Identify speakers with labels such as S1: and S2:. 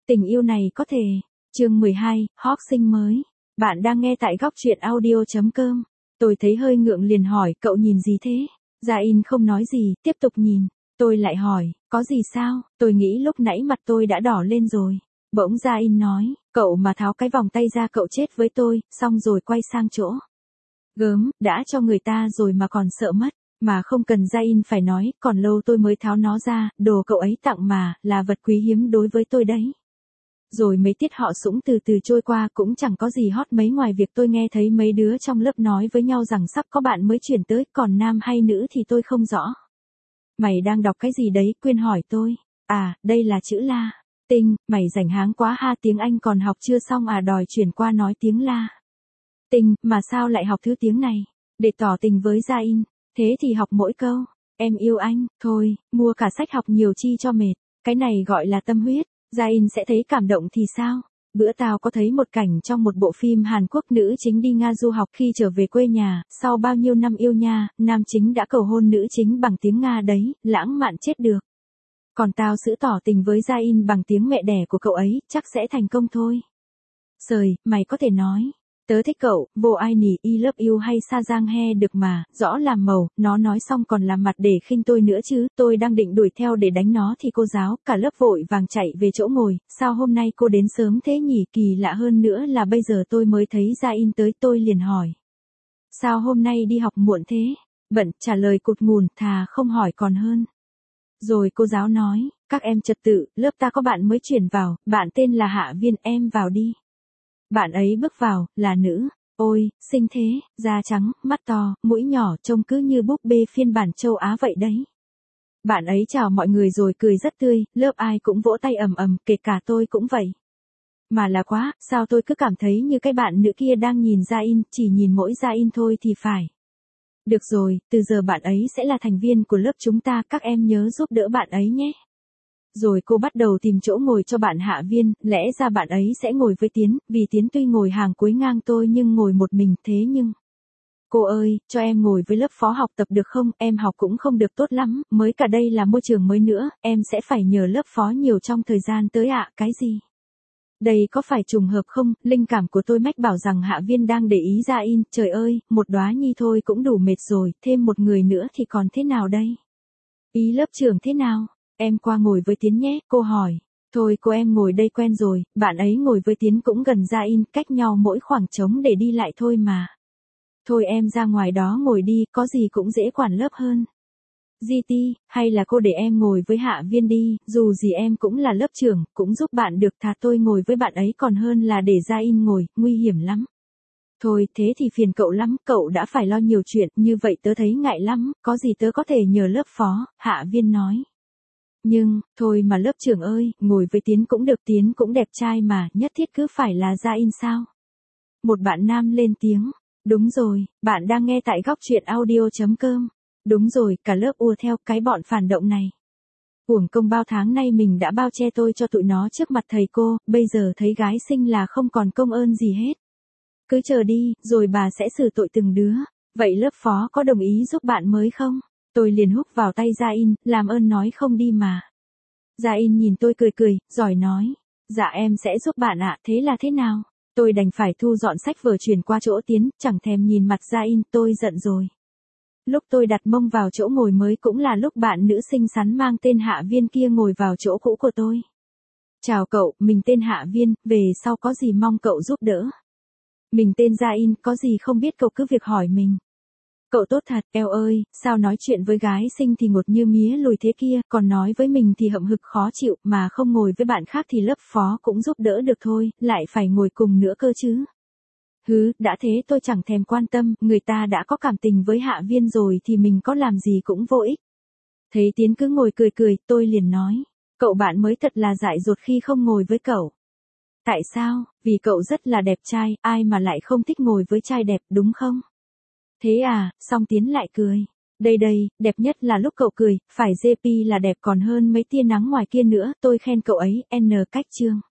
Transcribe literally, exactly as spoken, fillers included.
S1: Tình yêu này có thể. Chương mười hai, Hawk sinh mới. Bạn đang nghe tại góc truyện audio chấm com. Tôi thấy hơi ngượng liền hỏi, cậu nhìn gì thế? Jain không nói gì, tiếp tục nhìn. Tôi lại hỏi, có gì sao? Tôi nghĩ lúc nãy mặt tôi đã đỏ lên rồi. Bỗng Jain nói, cậu mà tháo cái vòng tay ra cậu chết với tôi, xong rồi quay sang chỗ. Gớm, đã cho người ta rồi mà còn sợ mất. Mà không cần Jain phải nói, còn lâu tôi mới tháo nó ra, đồ cậu ấy tặng mà, là vật quý hiếm đối với tôi đấy. Rồi mấy tiết họ sũng từ từ trôi qua cũng chẳng có gì hot mấy ngoài việc tôi nghe thấy mấy đứa trong lớp nói với nhau rằng sắp có bạn mới chuyển tới, còn nam hay nữ thì tôi không rõ. Mày đang đọc cái gì đấy? Quyên hỏi tôi. À, đây là chữ La. Tinh, mày rảnh háng quá ha, tiếng Anh còn học chưa xong à, đòi chuyển qua nói tiếng La. Tinh, mà sao lại học thứ tiếng này? Để tỏ tình với Jain. Thế thì học mỗi câu. Em yêu anh, thôi, mua cả sách học nhiều chi cho mệt. Cái này gọi là tâm huyết. Jain sẽ thấy cảm động thì sao? Bữa tao có thấy một cảnh trong một bộ phim Hàn Quốc, nữ chính đi Nga du học, khi trở về quê nhà, sau bao nhiêu năm yêu nha, nam chính đã cầu hôn nữ chính bằng tiếng Nga đấy, lãng mạn chết được. Còn tao giữ tỏ tình với Jain bằng tiếng mẹ đẻ của cậu ấy, chắc sẽ thành công thôi. Sời, mày có thể nói. Tớ thích cậu, vô ai nỉ, I love you hay sa giang he được mà, rõ làm màu, nó nói xong còn làm mặt để khinh tôi nữa chứ, tôi đang định đuổi theo để đánh nó thì cô giáo, cả lớp vội vàng chạy về chỗ ngồi, sao hôm nay cô đến sớm thế nhỉ, kỳ lạ hơn nữa là bây giờ tôi mới thấy Jain tới, tôi liền hỏi. Sao hôm nay đi học muộn thế? Bận, trả lời cụt ngùn, thà không hỏi còn hơn. Rồi cô giáo nói, các em trật tự, lớp ta có bạn mới chuyển vào, bạn tên là Hạ Viên, em vào đi. Bạn ấy bước vào, là nữ. Ôi, xinh thế, da trắng, mắt to, mũi nhỏ, trông cứ như búp bê phiên bản châu Á vậy đấy. Bạn ấy chào mọi người rồi cười rất tươi, lớp ai cũng vỗ tay ầm ầm, kể cả tôi cũng vậy. Mà là quá, sao tôi cứ cảm thấy như cái bạn nữ kia đang nhìn Jain, chỉ nhìn mỗi Jain thôi thì phải. Được rồi, từ giờ bạn ấy sẽ là thành viên của lớp chúng ta, các em nhớ giúp đỡ bạn ấy nhé. Rồi cô bắt đầu tìm chỗ ngồi cho bạn Hạ Viên, lẽ ra bạn ấy sẽ ngồi với Tiến, vì Tiến tuy ngồi hàng cuối ngang tôi nhưng ngồi một mình, thế nhưng... Cô ơi, cho em ngồi với lớp phó học tập được không, em học cũng không được tốt lắm, mới cả đây là môi trường mới nữa, em sẽ phải nhờ lớp phó nhiều trong thời gian tới ạ, cái gì? Đây có phải trùng hợp không, linh cảm của tôi mách bảo rằng Hạ Viên đang để ý Jain, trời ơi, một đóa nhi thôi cũng đủ mệt rồi, thêm một người nữa thì còn thế nào đây? Ý lớp trưởng thế nào? Em qua ngồi với Tiến nhé, cô hỏi. Thôi cô em ngồi đây quen rồi, bạn ấy ngồi với Tiến cũng gần Jain, cách nhau mỗi khoảng trống để đi lại thôi mà. Thôi em ra ngoài đó ngồi đi, có gì cũng dễ quản lớp hơn. giê tê, hay là cô để em ngồi với Hạ Viên đi, dù gì em cũng là lớp trưởng, cũng giúp bạn được, thà tôi ngồi với bạn ấy còn hơn là để Jain ngồi, nguy hiểm lắm. Thôi thế thì phiền cậu lắm, cậu đã phải lo nhiều chuyện, như vậy tớ thấy ngại lắm, có gì tớ có thể nhờ lớp phó, Hạ Viên nói. Nhưng, thôi mà lớp trưởng ơi, ngồi với Tiến cũng được, Tiến cũng đẹp trai mà, nhất thiết cứ phải là Jain sao? Một bạn nam lên tiếng. Đúng rồi, bạn đang nghe tại góc truyện audio chấm com. Đúng rồi, cả lớp ùa theo cái bọn phản động này. Uổng công bao tháng nay mình đã bao che tôi cho tụi nó trước mặt thầy cô, bây giờ thấy gái xinh là không còn công ơn gì hết. Cứ chờ đi, rồi bà sẽ xử tội từng đứa. Vậy lớp phó có đồng ý giúp bạn mới không? Tôi liền húc vào tay Jain, làm ơn nói không đi mà. Jain nhìn tôi cười cười, giỏi nói. Dạ em sẽ giúp bạn ạ, thế là thế nào? Tôi đành phải thu dọn sách vở chuyển qua chỗ Tiến, chẳng thèm nhìn mặt Jain, tôi giận rồi. Lúc tôi đặt mông vào chỗ ngồi mới cũng là lúc bạn nữ xinh xắn mang tên Hạ Viên kia ngồi vào chỗ cũ của tôi. Chào cậu, mình tên Hạ Viên, về sau có gì mong cậu giúp đỡ. Mình tên Jain, có gì không biết cậu cứ việc hỏi mình. Cậu tốt thật, eo ơi, sao nói chuyện với gái xinh thì ngột như mía lùi thế kia, còn nói với mình thì hậm hực khó chịu, mà không ngồi với bạn khác thì lớp phó cũng giúp đỡ được thôi, lại phải ngồi cùng nữa cơ chứ. Hứ, đã thế tôi chẳng thèm quan tâm, người ta đã có cảm tình với Hạ Viên rồi thì mình có làm gì cũng vô ích. Thấy Tiến cứ ngồi cười cười, tôi liền nói, cậu bạn mới thật là dại dột khi không ngồi với cậu. Tại sao? Vì cậu rất là đẹp trai, ai mà lại không thích ngồi với trai đẹp, đúng không? Thế à, xong Tiến lại cười. Đây đây, đẹp nhất là lúc cậu cười, phải giê pê là đẹp còn hơn mấy tia nắng ngoài kia nữa, tôi khen cậu ấy, N cách chương.